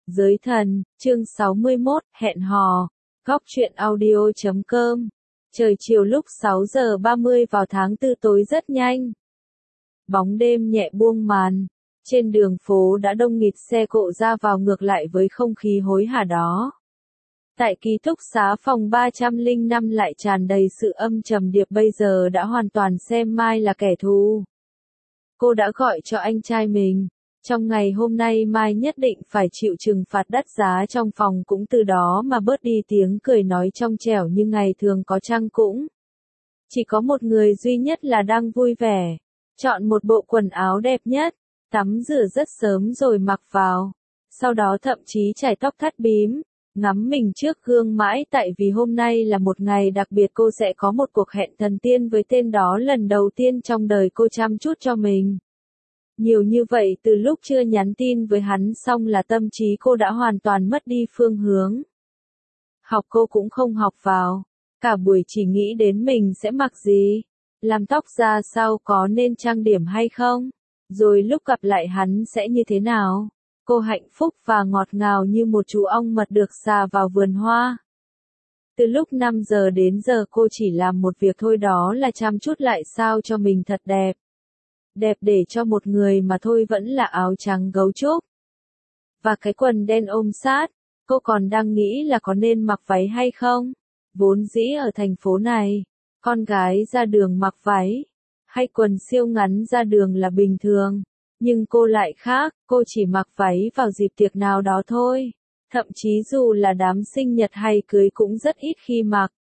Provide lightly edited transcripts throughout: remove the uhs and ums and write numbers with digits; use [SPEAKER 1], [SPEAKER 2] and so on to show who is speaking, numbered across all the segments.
[SPEAKER 1] Giới thần, chương 61, hẹn hò. Góc truyện audio.com. Trời chiều lúc 6 giờ 30 vào tháng 4 tối rất nhanh. Bóng đêm nhẹ buông màn. Trên đường phố đã đông nghịt xe cộ ra vào ngược lại với không khí hối hả đó. Tại ký túc xá phòng 305 lại tràn đầy sự âm trầm điệp, bây giờ đã hoàn toàn xem Mai là kẻ thù. Cô đã gọi cho anh trai mình. Trong ngày hôm nay Mai nhất định phải chịu trừng phạt đắt giá, trong phòng cũng từ đó mà bớt đi tiếng cười nói trong trẻo như ngày thường, có chăng cũng chỉ có một người duy nhất là đang vui vẻ. Chọn một bộ quần áo đẹp nhất, tắm rửa rất sớm rồi mặc vào. Sau đó thậm chí chải tóc thắt bím, ngắm mình trước gương mãi, tại vì hôm nay là một ngày đặc biệt, cô sẽ có một cuộc hẹn thần tiên với tên đó lần đầu tiên trong đời cô chăm chút cho mình. Nhiều như vậy, từ lúc chưa nhắn tin với hắn xong là tâm trí cô đã hoàn toàn mất đi phương hướng. Học cô cũng không học vào, cả buổi chỉ nghĩ đến mình sẽ mặc gì, làm tóc ra sao, có nên trang điểm hay không, rồi lúc gặp lại hắn sẽ như thế nào. Cô hạnh phúc và ngọt ngào như một chú ong mật được xà vào vườn hoa. Từ lúc 5 giờ đến giờ cô chỉ làm một việc thôi, đó là chăm chút lại sao cho mình thật đẹp. Đẹp để cho một người mà thôi, vẫn là áo trắng gấu trúc. Và cái quần đen ôm sát, cô còn đang nghĩ là có nên mặc váy hay không. Vốn dĩ ở thành phố này, con gái ra đường mặc váy, hay quần siêu ngắn ra đường là bình thường. Nhưng cô lại khác, cô chỉ mặc váy vào dịp tiệc nào đó thôi. Thậm chí dù là đám sinh nhật hay cưới cũng rất ít khi mặc.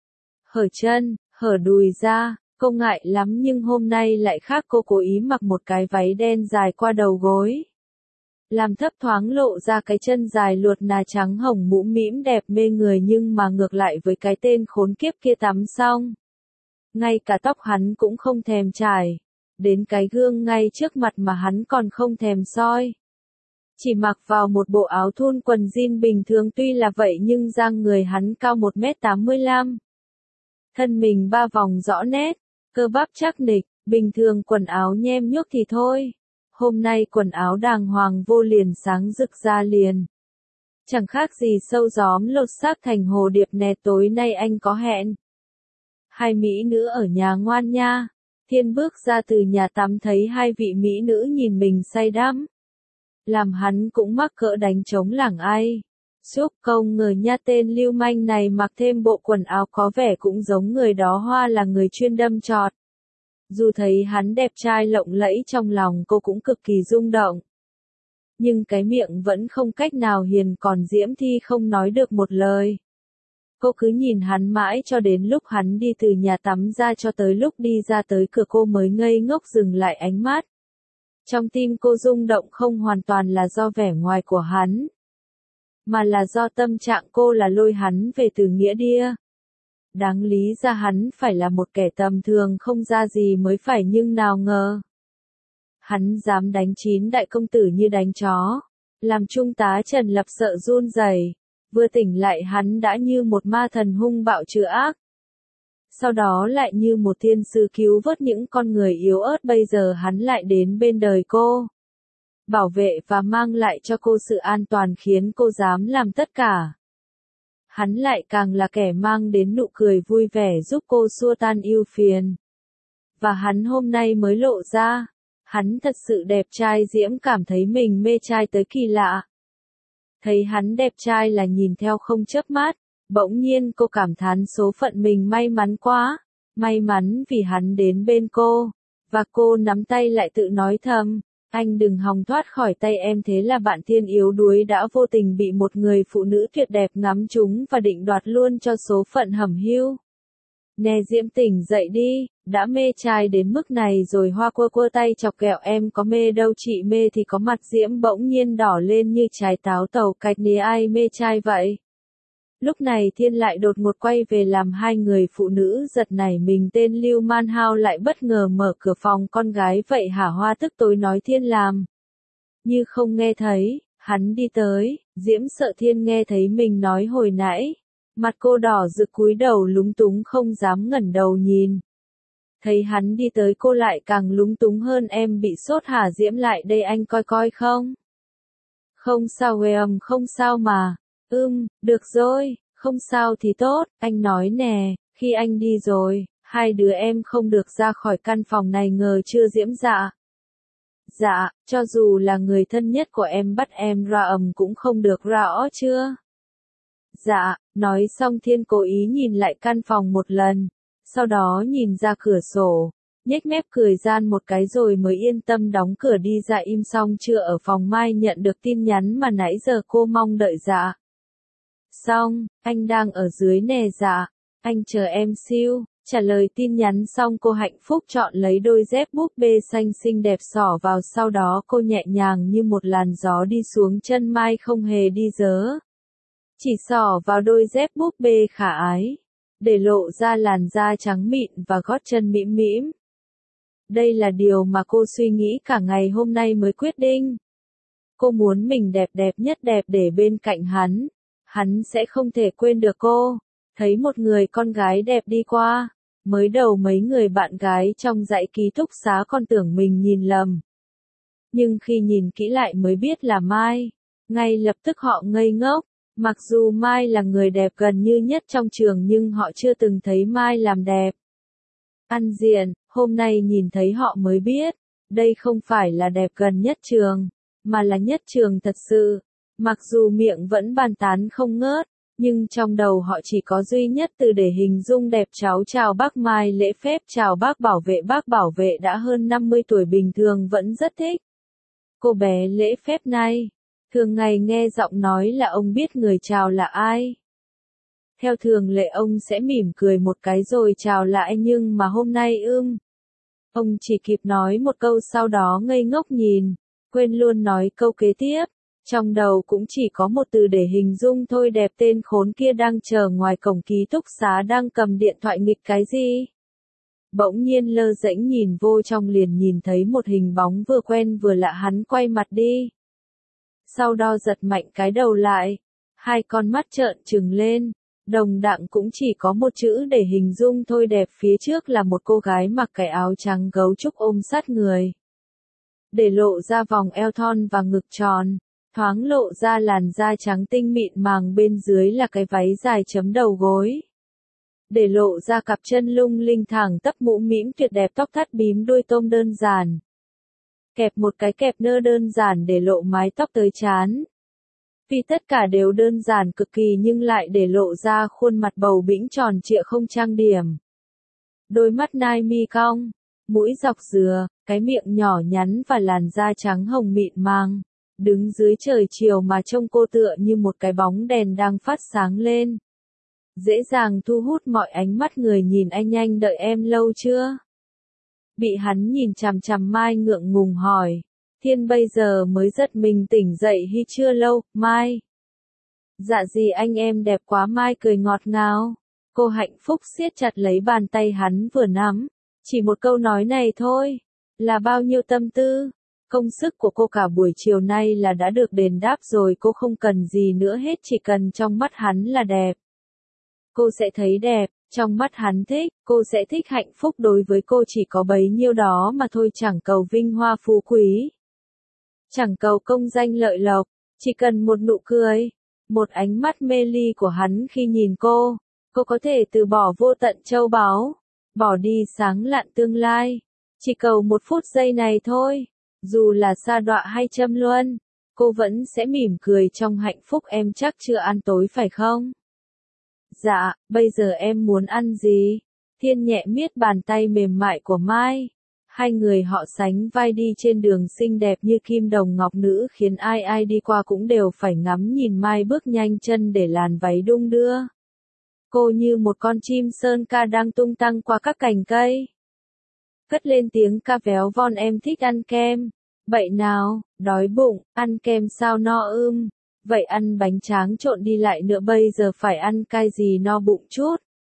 [SPEAKER 1] Hở chân, hở đùi ra. Cô ngại lắm, nhưng hôm nay lại khác, cô cố ý mặc một cái váy đen dài qua đầu gối, làm thấp thoáng lộ ra cái chân dài luột nà trắng hồng mũm mĩm đẹp mê người, nhưng mà ngược lại với cái tên khốn kiếp kia tắm xong, ngay cả tóc hắn cũng không thèm chải, đến cái gương ngay trước mặt mà hắn còn không thèm soi. Chỉ mặc vào một bộ áo thun quần jean bình thường, tuy là vậy nhưng dang người hắn cao 1m85. Thân mình 3 vòng rõ nét, cơ bắp chắc nịch, bình thường quần áo nhem nhuốc thì thôi. Hôm nay quần áo đàng hoàng vô liền, sáng rực ra liền. Chẳng khác gì sâu gióm lột xác thành hồ điệp nè. Tối nay anh có hẹn. Hai mỹ nữ ở nhà ngoan nha. Thiên bước ra từ nhà tắm thấy hai vị mỹ nữ nhìn mình say đắm, làm hắn cũng mắc cỡ đánh trống lảng ai. Xúc công ngờ nha, tên lưu manh này mặc thêm bộ quần áo có vẻ cũng giống người đó hoa là người chuyên đâm chọt. Dù thấy hắn đẹp trai lộng lẫy, trong lòng cô cũng cực kỳ rung động. Nhưng cái miệng vẫn không cách nào hiền, còn Diễm Thi không nói được một lời. Cô cứ nhìn hắn mãi cho đến lúc hắn đi từ nhà tắm ra, cho tới lúc đi ra tới cửa cô mới ngây ngốc dừng lại ánh mắt. Trong tim cô rung động không hoàn toàn là do vẻ ngoài của hắn, mà là do tâm trạng cô là lôi hắn về từ nghĩa địa. Đáng lý ra hắn phải là một kẻ tầm thường không ra gì mới phải, nhưng nào ngờ hắn dám đánh 9 đại công tử như đánh chó, làm trung tá Trần Lập sợ run rẩy. Vừa tỉnh lại hắn đã như một ma thần hung bạo trừ ác, sau đó lại như một thiên sư cứu vớt những con người yếu ớt. Bây giờ hắn lại đến bên đời cô, bảo vệ và mang lại cho cô sự an toàn, khiến cô dám làm tất cả. Hắn lại càng là kẻ mang đến nụ cười vui vẻ, giúp cô xua tan ưu phiền. Và hắn hôm nay mới lộ ra, hắn thật sự đẹp trai. Diễm cảm thấy mình mê trai tới kỳ lạ. Thấy hắn đẹp trai là nhìn theo không chớp mắt. Bỗng nhiên cô cảm thán số phận mình may mắn quá. May mắn vì hắn đến bên cô. Và cô nắm tay lại tự nói thầm, anh đừng hòng thoát khỏi tay em. Thế là bạn thiên yếu đuối đã vô tình bị một người phụ nữ tuyệt đẹp ngắm trúng và định đoạt luôn cho số phận hẩm hiu. Nè Diễm, tỉnh dậy đi, đã mê trai đến mức này rồi. Hoa quơ quơ tay chọc ghẹo, em có mê đâu chị mê thì có. Mặt Diễm bỗng nhiên đỏ lên như trái táo tàu cạch, nế ai mê trai vậy. Lúc này Thiên lại đột ngột quay về, làm hai người phụ nữ giật nảy mình. Tên Lưu Man Hao lại bất ngờ mở cửa phòng. Con gái vậy hả? Hoa tức tối nói Thiên làm như không nghe thấy. Hắn đi tới, Diễm sợ Thiên nghe thấy mình nói hồi nãy. Mặt cô đỏ rực cúi đầu lúng túng không dám ngẩng đầu nhìn. Thấy hắn đi tới cô lại càng lúng túng hơn. Em bị sốt hả? Diễm lại đây, anh coi coi không. Không sao không sao mà. Được rồi, không sao thì tốt, anh nói nè, khi anh đi rồi, hai đứa em không được ra khỏi căn phòng này ngờ chưa Diễm Dạ. Dạ, cho dù là người thân nhất của em bắt em ra cũng không được rõ chưa? Dạ, nói xong Thiên cố ý nhìn lại căn phòng một lần, sau đó nhìn ra cửa sổ, nhếch mép cười gian một cái rồi mới yên tâm đóng cửa đi ra. Im xong chưa, ở phòng Mai nhận được tin nhắn mà nãy giờ cô mong đợi. Dạ. Xong, anh đang ở dưới nè. Dạ, anh chờ em siêu. Trả lời tin nhắn xong cô hạnh phúc chọn lấy đôi dép búp bê xanh xinh đẹp xỏ vào, sau đó cô nhẹ nhàng như một làn gió đi xuống chân Mai không hề đi dớ. Chỉ xỏ vào đôi dép búp bê khả ái, để lộ ra làn da trắng mịn và gót chân mĩm mĩm. Đây là điều mà cô suy nghĩ cả ngày hôm nay mới quyết định. Cô muốn mình đẹp nhất đẹp để bên cạnh hắn sẽ không thể quên được cô. Thấy một người con gái đẹp đi qua, mới đầu mấy người bạn gái trong dãy ký túc xá còn tưởng mình nhìn lầm. Nhưng khi nhìn kỹ lại mới biết là Mai, ngay lập tức họ ngây ngốc. Mặc dù Mai là người đẹp gần như nhất trong trường nhưng họ chưa từng thấy Mai làm đẹp. Ăn diện, hôm nay nhìn thấy họ mới biết, đây không phải là đẹp gần nhất trường, mà là nhất trường thật sự. Mặc dù miệng vẫn bàn tán không ngớt, nhưng trong đầu họ chỉ có duy nhất từ để hình dung đẹp. Cháu chào bác Mai lễ phép chào bác bảo vệ đã hơn 50 tuổi bình thường vẫn rất thích. Cô bé lễ phép này, thường ngày nghe giọng nói là ông biết người chào là ai. Theo thường lệ ông sẽ mỉm cười một cái rồi chào lại, nhưng mà hôm nay ông chỉ kịp nói một câu sau đó ngây ngốc nhìn, quên luôn nói câu kế tiếp. Trong đầu cũng chỉ có một từ để hình dung thôi, đẹp. Tên khốn kia đang chờ ngoài cổng ký túc xá đang cầm điện thoại nghịch cái gì. Bỗng nhiên lơ đễnh nhìn vô trong liền nhìn thấy một hình bóng vừa quen vừa lạ, hắn quay mặt đi. Sau đó giật mạnh cái đầu lại, hai con mắt trợn trừng lên, đồng đặng cũng chỉ có một chữ để hình dung thôi, đẹp. Phía trước là một cô gái mặc cái áo trắng gấu trúc ôm sát người, để lộ ra vòng eo thon và ngực tròn, thoáng lộ ra làn da trắng tinh mịn màng, bên dưới là cái váy dài chấm đầu gối, để lộ ra cặp chân lung linh thẳng tắp, mũm mĩm tuyệt đẹp, tóc thắt bím đuôi tôm đơn giản. Kẹp một cái kẹp nơ đơn giản để lộ mái tóc tới trán. Vì tất cả đều đơn giản cực kỳ nhưng lại để lộ ra khuôn mặt bầu bĩnh tròn trịa không trang điểm. Đôi mắt nai mi cong, mũi dọc dừa, cái miệng nhỏ nhắn và làn da trắng hồng mịn màng. Đứng dưới trời chiều mà trông cô tựa như một cái bóng đèn đang phát sáng lên. Dễ dàng thu hút mọi ánh mắt người nhìn. Anh đợi em lâu chưa? Bị hắn nhìn chằm chằm, Mai ngượng ngùng hỏi. Thiên bây giờ mới giật mình tỉnh dậy hi chưa lâu, Mai. Dạ gì anh, em đẹp quá. Mai cười ngọt ngào. Cô hạnh phúc siết chặt lấy bàn tay hắn vừa nắm. Chỉ một câu nói này thôi, là bao nhiêu tâm tư, công sức của cô cả buổi chiều nay là đã được đền đáp rồi. Cô không cần gì nữa hết, chỉ cần trong mắt hắn là đẹp. Cô sẽ thấy đẹp, trong mắt hắn thích, cô sẽ thích. Hạnh phúc đối với cô chỉ có bấy nhiêu đó mà thôi, chẳng cầu vinh hoa phú quý, chẳng cầu công danh lợi lộc, chỉ cần một nụ cười, một ánh mắt mê ly của hắn khi nhìn cô có thể từ bỏ vô tận châu báu, bỏ đi sáng lạn tương lai, chỉ cầu một phút giây này thôi, dù là sa đọa hay châm luân, cô vẫn sẽ mỉm cười trong hạnh phúc. Em chắc chưa ăn tối phải không? Dạ, bây giờ em muốn ăn gì? Thiên nhẹ miết bàn tay mềm mại của Mai. Hai người họ sánh vai đi trên đường xinh đẹp như kim đồng ngọc nữ, khiến ai đi qua cũng đều phải ngắm nhìn Mai bước nhanh chân để làn váy đung đưa. Cô như một con chim sơn ca đang tung tăng qua các cành cây. Cất lên tiếng ca véo von, em thích ăn kem. Vậy nào, đói bụng, ăn kem sao no vậy ăn bánh tráng trộn đi lại nữa, bây giờ phải ăn cay gì no bụng chút.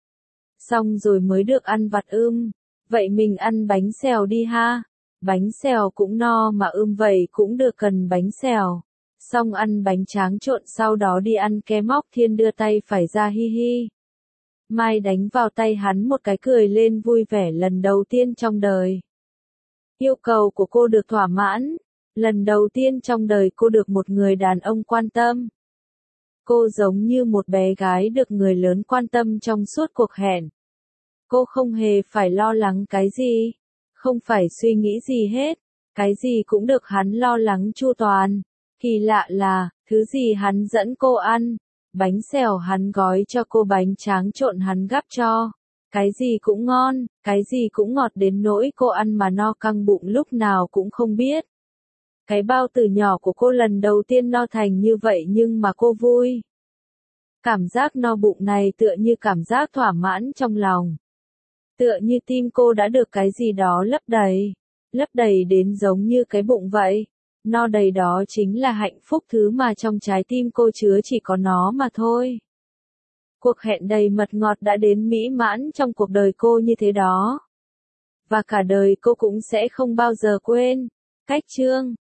[SPEAKER 1] Xong rồi mới được ăn vặt vậy mình ăn bánh xèo đi ha. Bánh xèo cũng no mà vậy cũng được, cần bánh xèo. Xong ăn bánh tráng trộn sau đó đi ăn kem. Móc Thiên đưa tay phải ra, hi hi. Mai đánh vào tay hắn một cái, cười lên vui vẻ lần đầu tiên trong đời. Yêu cầu của cô được thỏa mãn. Lần đầu tiên trong đời cô được một người đàn ông quan tâm. Cô giống như một bé gái được người lớn quan tâm trong suốt cuộc hẹn. Cô không hề phải lo lắng cái gì, không phải suy nghĩ gì hết, cái gì cũng được hắn lo lắng chu toàn. Kỳ lạ là, thứ gì hắn dẫn cô ăn, bánh xèo hắn gói cho cô, bánh tráng trộn hắn gắp cho. Cái gì cũng ngon, cái gì cũng ngọt đến nỗi cô ăn mà no căng bụng lúc nào cũng không biết. Cái bao tử nhỏ của cô lần đầu tiên no thành như vậy nhưng mà cô vui. Cảm giác no bụng này tựa như cảm giác thỏa mãn trong lòng. Tựa như tim cô đã được cái gì đó lấp đầy đến giống như cái bụng vậy. No đầy đó chính là hạnh phúc, thứ mà trong trái tim cô chứa chỉ có nó mà thôi. Cuộc hẹn đầy mật ngọt đã đến mỹ mãn trong cuộc đời cô như thế đó. Và cả đời cô cũng sẽ không bao giờ quên. Cách chương